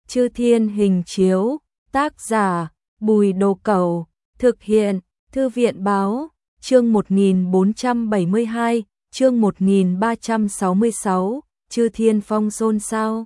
Chư Thiên hình chiếu, tác giả, Bùi Đồ Cẩu, thực hiện, Thư viện báo, chương 1472, chương 1366, Chư Thiên phong xôn xao.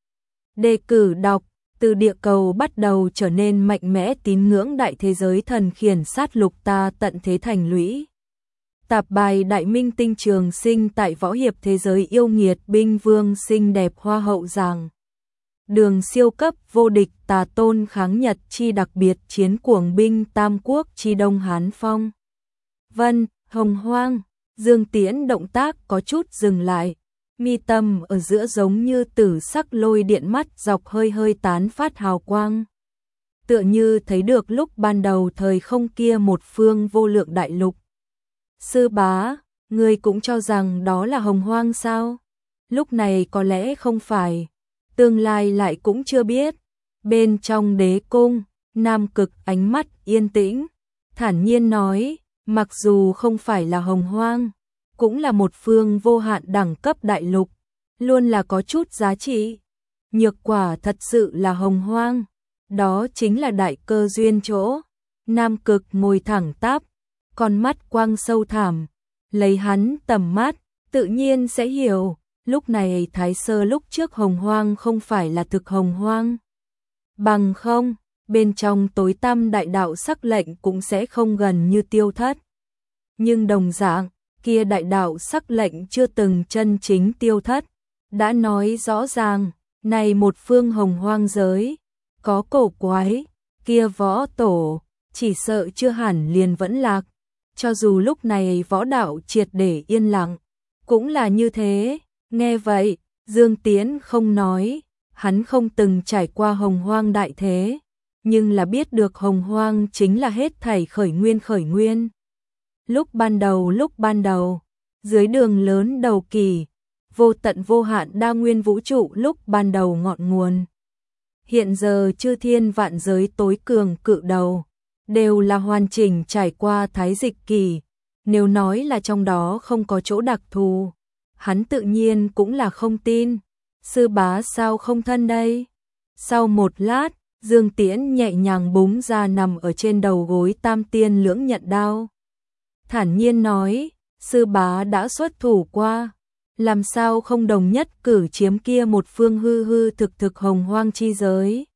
Đề cử đọc, từ địa cầu bắt đầu trở nên mạnh mẽ tín ngưỡng đại thế giới thần khiển sát lục ta tận thế thành lũy. Tạp bài Đại Minh Tinh Trường Sinh tại võ hiệp thế giới yêu nghiệt binh vương xinh đẹp hoa hậu giảng. Đường siêu cấp vô địch tà tôn kháng Nhật chi đặc biệt chiến cuồng binh Tam Quốc chi Đông Hán Phong. Vân, Hồng Hoang, Dương Tiễn động tác có chút dừng lại. Mi tâm ở giữa giống như tử sắc lôi điện mắt dọc hơi hơi tán phát hào quang. Tựa như thấy được lúc ban đầu thời không kia một phương vô lượng đại lục. Sư bá, ngươi cũng cho rằng đó là Hồng Hoang sao? Lúc này có lẽ không phải, tương lai lại cũng chưa biết. Bên trong đế cung, Nam Cực ánh mắt yên tĩnh, thản nhiên nói, mặc dù không phải là Hồng Hoang, cũng là một phương vô hạn đẳng cấp đại lục, luôn là có chút giá trị. Nhược quả thật sự là Hồng Hoang, đó chính là đại cơ duyên chỗ. Nam Cực ngồi thẳng tắp, con mắt quang sâu thẳm, lấy hắn tầm mắt, tự nhiên sẽ hiểu, lúc này Thái Sơ lúc trước Hồng Hoang không phải là thực Hồng Hoang. Bằng không, bên trong tối tăm đại đạo sắc lệnh cũng sẽ không gần như tiêu thất. Nhưng đồng dạng, kia đại đạo sắc lệnh chưa từng chân chính tiêu thất, đã nói rõ ràng, này một phương Hồng Hoang giới, có cổ quái, kia võ tổ, chỉ sợ chưa hẳn liền vẫn lạc. Cho dù lúc này võ đạo triệt để yên lặng, cũng là như thế. Nghe vậy, Dương Tiễn không nói, hắn không từng trải qua Hồng Hoang đại thế, nhưng là biết được Hồng Hoang chính là hết thảy khởi nguyên. Lúc ban đầu, dưới đường lớn đầu kỳ, vô tận vô hạn đa nguyên vũ trụ lúc ban đầu ngọn nguồn. Hiện giờ chư thiên vạn giới tối cường cự đầu, đều là hoàn chỉnh trải qua thái dịch kỳ. Nếu nói là trong đó không có chỗ đặc thù, hắn tự nhiên cũng là không tin. Sư bá sao không thân đây? Sau một lát, Dương Tiễn nhẹ nhàng búng ra nằm ở trên đầu gối Tam Tiên Lưỡng Nhận Đao. Thản nhiên nói, sư bá đã xuất thủ qua, làm sao không đồng nhất cử chiếm kia một phương hư hư thực Hồng Hoang chi giới.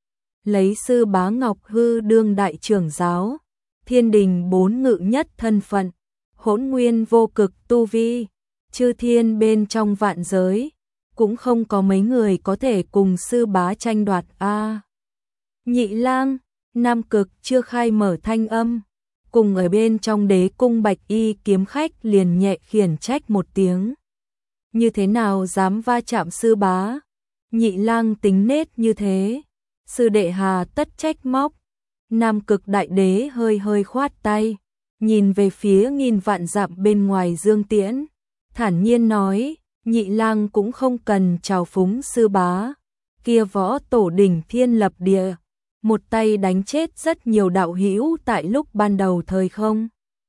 Lấy sư bá Ngọc Hư đương đại trưởng giáo, thiên đình bốn ngự nhất thân phận, hỗn nguyên vô cực tu vi, chư thiên bên trong vạn giới, cũng không có mấy người có thể cùng sư bá tranh đoạt a. Nhị lang, Nam Cực chưa khai mở thanh âm, cùng ở bên trong đế cung bạch y kiếm khách liền nhẹ khiển trách một tiếng. Như thế nào dám va chạm sư bá? Nhị lang tính nết như thế, sư đệ hà tất trách móc. Nam Cực đại đế hơi khoát tay, nhìn về phía nghìn vạn dặm bên ngoài Dương Tiễn, thản nhiên nói, nhị lang cũng không cần trào phúng sư bá, kia võ tổ đỉnh thiên lập địa, một tay đánh chết rất nhiều đạo hữu tại lúc ban đầu thời không.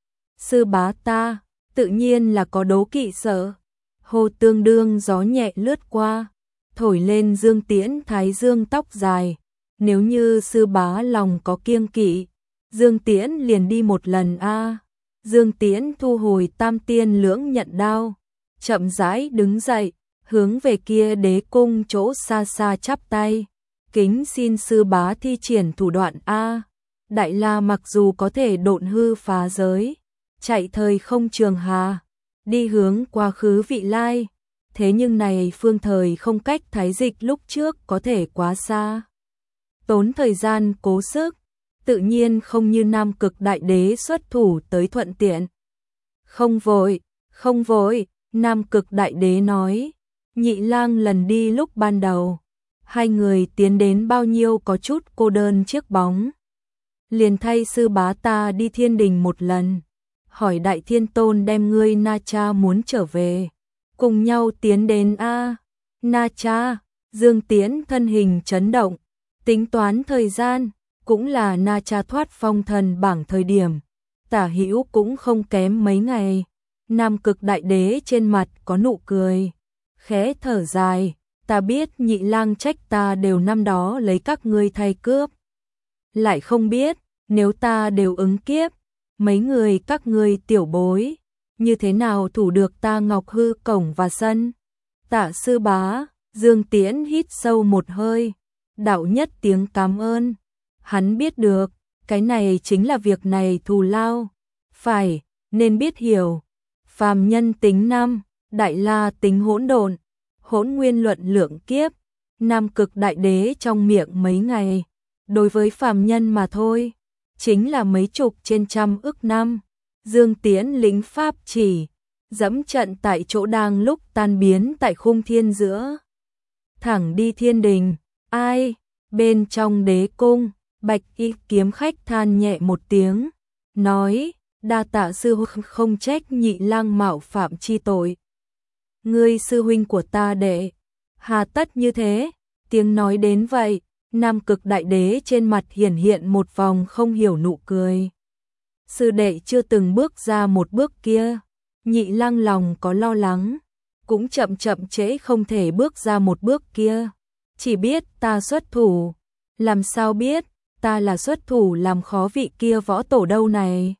Sư bá ta, tự nhiên là có đố kỵ sợ. Hồ tương đương gió nhẹ lướt qua, thổi lên Dương Tiễn thái dương tóc dài. Nếu như sư bá lòng có kiêng kỵ, Dương Tiễn liền đi một lần a. Dương Tiễn thu hồi Tam Tiên Lưỡng Nhận Đao, chậm rãi đứng dậy, hướng về kia đế cung chỗ xa xa chắp tay, kính xin sư bá thi triển thủ đoạn a. Đại La mặc dù có thể độn hư phá giới, chạy thời không trường hà, đi hướng quá khứ vị lai, thế nhưng này phương thời không cách thái dịch lúc trước có thể quá xa, tốn thời gian cố sức, tự nhiên không như Nam Cực đại đế xuất thủ tới thuận tiện. Không vội, Nam Cực đại đế nói, nhị lang lần đi lúc ban đầu, hai người tiến đến bao nhiêu có chút cô đơn chiếc bóng. Liền thay sư bá ta đi thiên đình một lần, hỏi Đại Thiên Tôn đem ngươi Na Cha muốn trở về, cùng nhau tiến đến a. Na Cha, Dương Tiễn thân hình chấn động, tính toán thời gian, cũng là Na Cha thoát phong thần bảng thời điểm, tả hữu cũng không kém mấy ngày. Nam Cực đại đế trên mặt có nụ cười, khẽ thở dài, Ta biết Nhị Lang trách ta đều năm đó lấy các ngươi thay cướp. Lại không biết, nếu ta đều ứng kiếp, mấy người các ngươi tiểu bối, như thế nào thủ được ta Ngọc Hư cổng và sân. Tạ sư bá, Dương Tiễn hít sâu một hơi, đạo nhất tiếng cảm ơn. Hắn biết được, cái này chính là việc này thù lao. Phải, nên biết hiểu. Phàm nhân tính năm, Đại La tính hỗn độn, Hỗn Nguyên luận lượng kiếp, Nam Cực Đại Đế trong miệng mấy ngày. Đối với phàm nhân mà thôi, chính là mấy chục trên trăm ức năm. Dương Tiễn lĩnh pháp chỉ, dẫm trận tại chỗ đang lúc tan biến tại khung thiên giữa. Thẳng đi thiên đình, ai? Bên trong đế cung, Bạch Y kiếm khách than nhẹ một tiếng, nói, đa tạ sư huynh không trách Nhị Lang mạo phạm chi tội. Ngươi sư huynh của ta đệ, hà tất như thế? Tiếng nói đến vậy, Nam Cực Đại Đế trên mặt hiển hiện một vòng không hiểu nụ cười. Sư đệ chưa từng bước ra một bước kia, Nhị Lang lòng có lo lắng, cũng chậm chậm trễ không thể bước ra một bước kia. Chỉ biết ta xuất thủ, làm sao biết ta là xuất thủ làm khó vị kia võ tổ đâu này.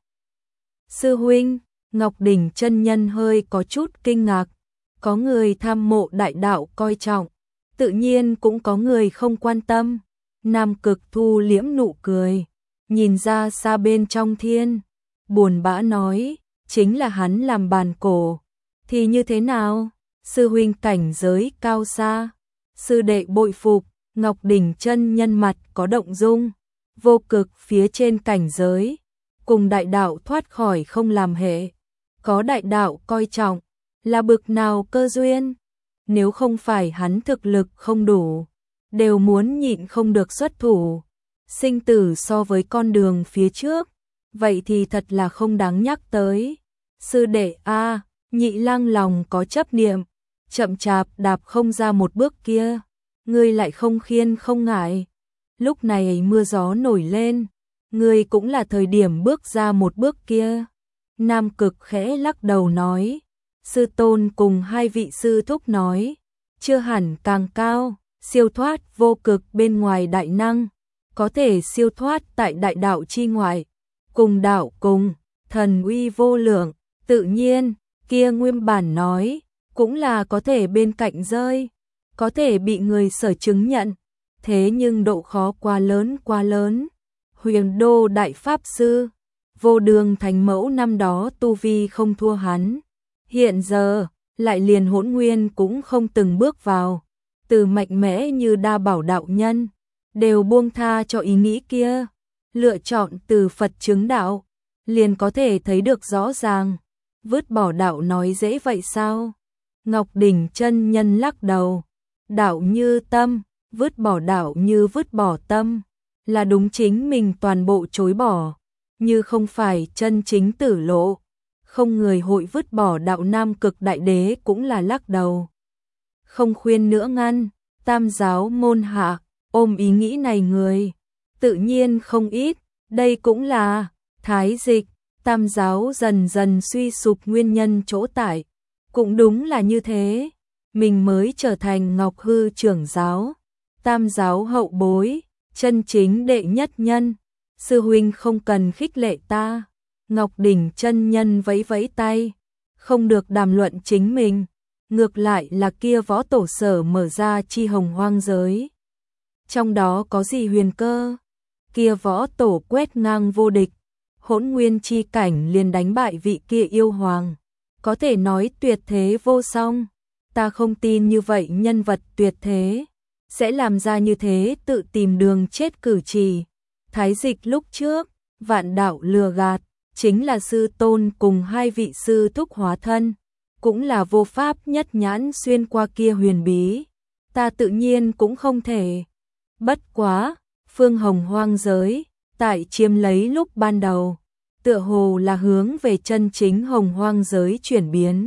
Sư huynh, Ngọc Đỉnh chân nhân hơi có chút kinh ngạc, có người tham mộ đại đạo coi trọng, tự nhiên cũng có người không quan tâm. Nam Cực thu liễm nụ cười, nhìn ra xa bên trong thiên, buồn bã nói, chính là hắn làm bàn cổ, thì như thế nào? Sư huynh cảnh giới cao xa, sư đệ bội phục. Ngọc Đỉnh chân nhân mặt có động dung, vô cực phía trên cảnh giới, cùng đại đạo thoát khỏi không làm hệ, có đại đạo coi trọng, là bực nào cơ duyên, nếu không phải hắn thực lực không đủ, đều muốn nhịn không được xuất thủ, sinh tử so với con đường phía trước, vậy thì thật là không đáng nhắc tới. Sư đệ a, Nhị Lang lòng có chấp niệm, chậm chạp đạp không ra một bước kia, ngươi lại không khiên không ngại. Lúc này mưa gió nổi lên, ngươi cũng là thời điểm bước ra một bước kia. Nam Cực khẽ lắc đầu nói, sư tôn cùng hai vị sư thúc nói, chưa hẳn càng cao, siêu thoát vô cực bên ngoài đại năng, có thể siêu thoát tại đại đạo chi ngoại, cùng đạo cùng, thần uy vô lượng, tự nhiên, kia nguyên bản nói, cũng là có thể bên cạnh rơi, có thể bị người sở chứng nhận, thế nhưng độ khó quá lớn. Huyền Đô Đại Pháp Sư, Vô Đường Thánh Mẫu năm đó tu vi không thua hắn, hiện giờ, lại liền Hỗn Nguyên cũng không từng bước vào, từ mạnh mẽ như Đa Bảo đạo nhân, đều buông tha cho ý nghĩ kia, lựa chọn từ Phật chứng đạo, liền có thể thấy được rõ ràng, vứt bỏ đạo nói dễ vậy sao? Ngọc Đỉnh chân nhân lắc đầu, đạo như tâm, vứt bỏ đạo như vứt bỏ tâm, là đúng chính mình toàn bộ chối bỏ, như không phải chân chính tử lộ, không người hội vứt bỏ đạo. Nam Cực Đại Đế cũng là lắc đầu, không khuyên nữa ngăn. Tam giáo môn hạ ôm ý nghĩ này người tự nhiên không ít, đây cũng là thái dịch tam giáo dần dần suy sụp nguyên nhân chỗ tại, cũng đúng là như thế, mình mới trở thành Ngọc Hư trưởng giáo, tam giáo hậu bối, chân chính đệ nhất nhân, sư huynh không cần khích lệ ta. Ngọc Đỉnh chân nhân vẫy vẫy tay, không được đàm luận chính mình, ngược lại là kia võ tổ sở mở ra chi hồng hoang giới. Trong đó có gì huyền cơ? Kia võ tổ quét ngang vô địch, Hỗn Nguyên chi cảnh liền đánh bại vị kia yêu hoàng, có thể nói tuyệt thế vô song. Ta không tin như vậy nhân vật tuyệt thế sẽ làm ra như thế tự tìm đường chết cử chỉ. Thái dịch lúc trước, vạn đạo lừa gạt, chính là sư tôn cùng hai vị sư thúc hóa thân, cũng là vô pháp nhất nhãn xuyên qua kia huyền bí. Ta tự nhiên cũng không thể. Bất quá, phương hồng hoang giới, tại chiếm lấy lúc ban đầu, tựa hồ là hướng về chân chính hồng hoang giới chuyển biến.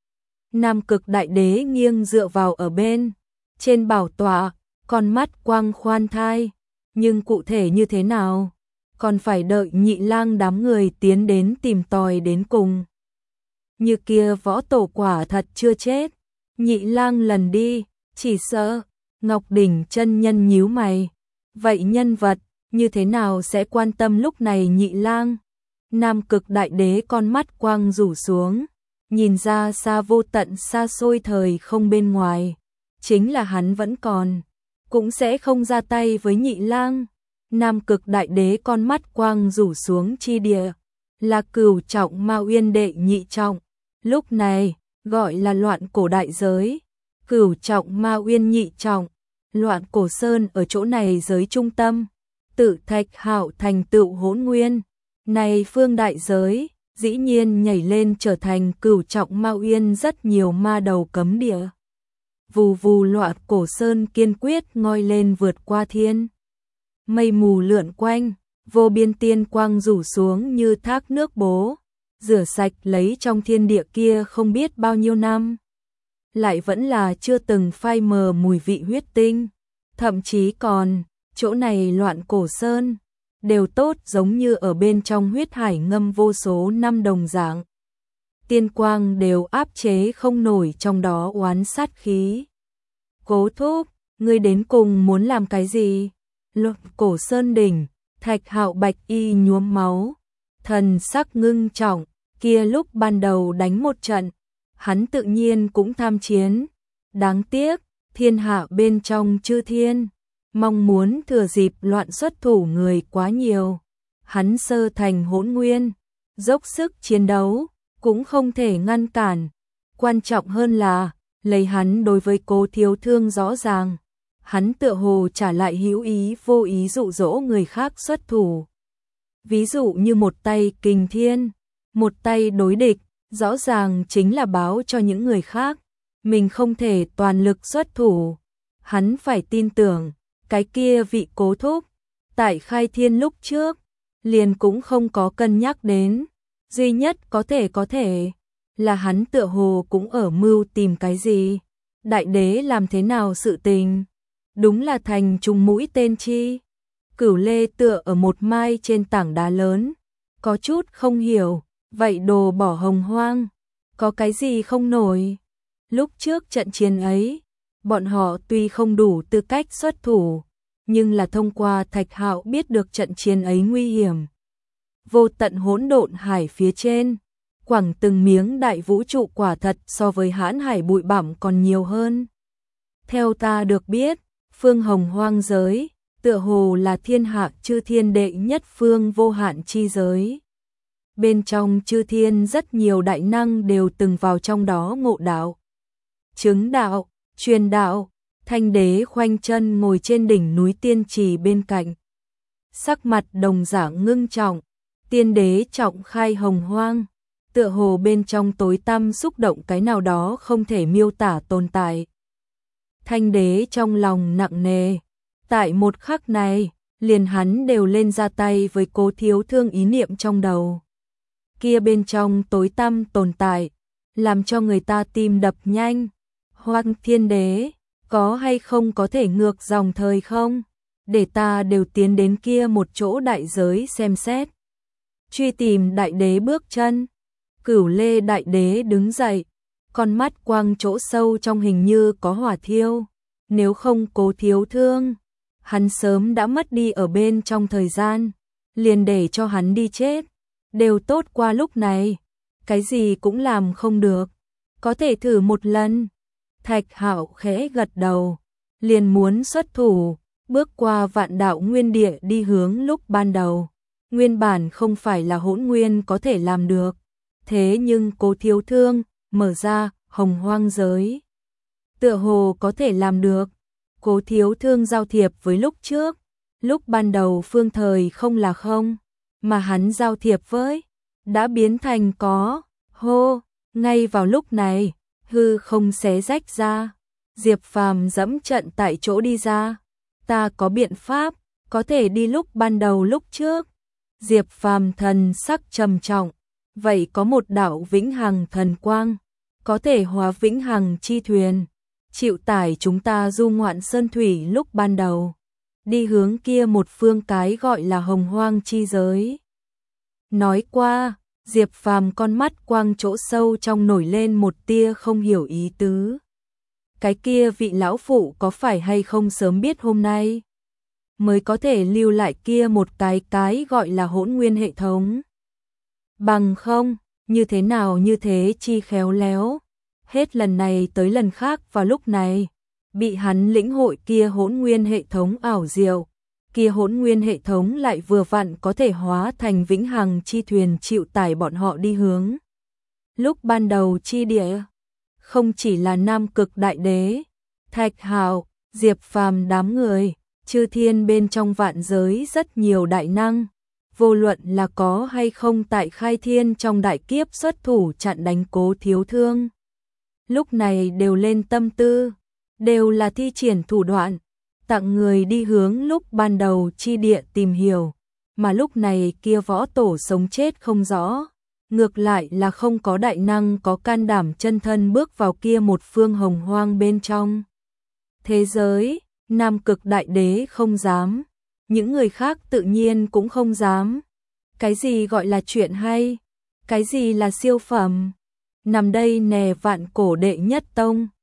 Nam Cực Đại Đế nghiêng dựa vào ở bên trên bảo tọa, con mắt quang khoan thai, nhưng cụ thể như thế nào, còn phải đợi Nhị Lang đám người tiến đến tìm tòi đến cùng. Như kia võ tổ quả thật chưa chết, Nhị Lang lần đi, Chỉ sợ, Ngọc Đỉnh chân nhân nhíu mày. Vậy nhân vật, như thế nào sẽ quan tâm lúc này Nhị Lang? Nam Cực Đại Đế con mắt quang rủ xuống, nhìn ra xa vô tận xa xôi thời không bên ngoài. Chính là hắn vẫn còn, cũng sẽ không ra tay với Nhị Lang. Nam Cực Đại Đế con mắt quang rủ xuống chi địa, là Cửu Trọng Ma Uyên đệ nhị trọng. Lúc này, gọi là loạn cổ đại giới. Cửu Trọng Ma Uyên nhị trọng, loạn cổ sơn ở chỗ này giới trung tâm. Tự Thạch Hạo thành tựu hỗn nguyên. Này phương đại giới, dĩ nhiên nhảy lên trở thành Cửu Trọng Ma Uyên rất nhiều ma đầu cấm địa. Vù vù loạn cổ sơn kiên quyết ngoi lên vượt qua thiên. Mây mù lượn quanh, vô biên tiên quang rủ xuống như thác nước bố, rửa sạch lấy trong thiên địa kia không biết bao nhiêu năm. Lại vẫn là chưa từng phai mờ mùi vị huyết tinh, thậm chí còn, chỗ này loạn cổ sơn, đều tốt giống như ở bên trong huyết hải ngâm vô số năm đồng dạng. Tiên quang đều áp chế không nổi trong đó oán sát khí. Cố Thúc, ngươi đến cùng muốn làm cái gì? Loạn cổ sơn đỉnh, Thạch Hạo bạch y nhuốm máu, thần sắc ngưng trọng, kia lúc ban đầu đánh một trận, hắn tự nhiên cũng tham chiến. Đáng tiếc, thiên hạ bên trong chư thiên, mong muốn thừa dịp loạn xuất thủ người quá nhiều. Hắn sơ thành hỗn nguyên, dốc sức chiến đấu, cũng không thể ngăn cản. Quan trọng hơn là, lấy hắn đối với Cố Thiếu Thương rõ ràng. Hắn tựa hồ trả lại hữu ý vô ý dụ dỗ người khác xuất thủ. Ví dụ như một tay kình thiên, một tay đối địch, rõ ràng chính là báo cho những người khác. Mình không thể toàn lực xuất thủ. Hắn phải tin tưởng, cái kia vị Cố Thúc, tại khai thiên lúc trước, liền cũng không có cân nhắc đến. Duy nhất có thể, là hắn tựa hồ cũng ở mưu tìm cái gì. Đại đế làm thế nào sự tình? Đúng là thành trùng mũi tên chi. Cửu Lê tựa ở một mai trên tảng đá lớn, có chút không hiểu, vậy đồ bỏ hồng hoang, có cái gì không nổi. Lúc trước trận chiến ấy, bọn họ tuy không đủ tư cách xuất thủ, nhưng là thông qua Thạch Hạo biết được trận chiến ấy nguy hiểm. Vô tận hỗn độn hải phía trên, quẳng từng miếng đại vũ trụ quả thật so với hãn hải bụi bặm còn nhiều hơn. Theo ta được biết, phương hồng hoang giới, tựa hồ là thiên hạ chư thiên đệ nhất phương vô hạn chi giới. Bên trong chư thiên rất nhiều đại năng đều từng vào trong đó ngộ đạo, chứng đạo, truyền đạo. Thanh đế khoanh chân ngồi trên đỉnh núi tiên trì bên cạnh, sắc mặt đồng dạng ngưng trọng. Tiên đế trọng khai hồng hoang, tựa hồ bên trong tối tăm xúc động cái nào đó không thể miêu tả tồn tại. Thanh đế trong lòng nặng nề, tại một khắc này, liền hắn đều lên ra tay với Cố Thiếu Thương ý niệm trong đầu. Kia bên trong tối tăm tồn tại, làm cho người ta tim đập nhanh. Hoang thiên đế, có hay không có thể ngược dòng thời không? Để ta đều tiến đến kia một chỗ đại giới xem xét. Truy tìm đại đế bước chân. Cửu Lê đại đế đứng dậy, con mắt quang chỗ sâu trong hình như có hỏa thiêu. Nếu không Cố Thiếu Thương, hắn sớm đã mất đi ở bên trong thời gian, liền để cho hắn đi chết. Đều tốt qua lúc này, cái gì cũng làm không được, có thể thử một lần. Thạch Hạo khẽ gật đầu, liền muốn xuất thủ, bước qua vạn đạo nguyên địa đi hướng lúc ban đầu. Nguyên bản không phải là hỗn nguyên có thể làm được, thế nhưng Cố Thiếu Thương mở ra hồng hoang giới, tựa hồ có thể làm được. Cố Thiếu Thương giao thiệp với lúc trước, lúc ban đầu phương thời không là không, mà hắn giao thiệp với, đã biến thành có. Hô, ngay vào lúc này, hư không xé rách ra, Diệp Phàm dẫm trận tại chỗ đi ra. Ta có biện pháp, có thể đi lúc ban đầu lúc trước. Diệp Phàm thần sắc trầm trọng, vậy có một đạo vĩnh hằng thần quang, có thể hóa vĩnh hằng chi thuyền, chịu tải chúng ta du ngoạn sơn thủy lúc ban đầu, đi hướng kia một phương cái gọi là hồng hoang chi giới. Nói qua, Diệp Phàm con mắt quang chỗ sâu trong nổi lên một tia không hiểu ý tứ. cái kia vị lão phụ có phải hay không sớm biết hôm nay mới có thể lưu lại kia một cái gọi là hỗn nguyên hệ thống. Bằng không, như thế nào như thế chi khéo léo, hết lần này tới lần khác vào lúc này, bị hắn lĩnh hội kia hỗn nguyên hệ thống ảo diệu, kia hỗn nguyên hệ thống lại vừa vặn có thể hóa thành vĩnh hằng chi thuyền chịu tải bọn họ đi hướng. Lúc ban đầu chi địa, không chỉ là Nam Cực Đại Đế, Thạch Hạo, Diệp Phàm đám người, chư thiên bên trong vạn giới rất nhiều đại năng, vô luận là có hay không tại khai thiên trong đại kiếp xuất thủ chặn đánh Cố Thiếu Thương. Lúc này đều lên tâm tư, đều là thi triển thủ đoạn, tặng người đi hướng lúc ban đầu chi địa tìm hiểu, mà lúc này kia võ tổ sống chết không rõ, ngược lại là không có đại năng có can đảm chân thân bước vào kia một phương hồng hoang bên trong. Thế giới, Nam Cực Đại Đế không dám, những người khác tự nhiên cũng không dám. Cái gì gọi là chuyện hay, cái gì là siêu phẩm, nằm đây nè vạn cổ đệ nhất tông,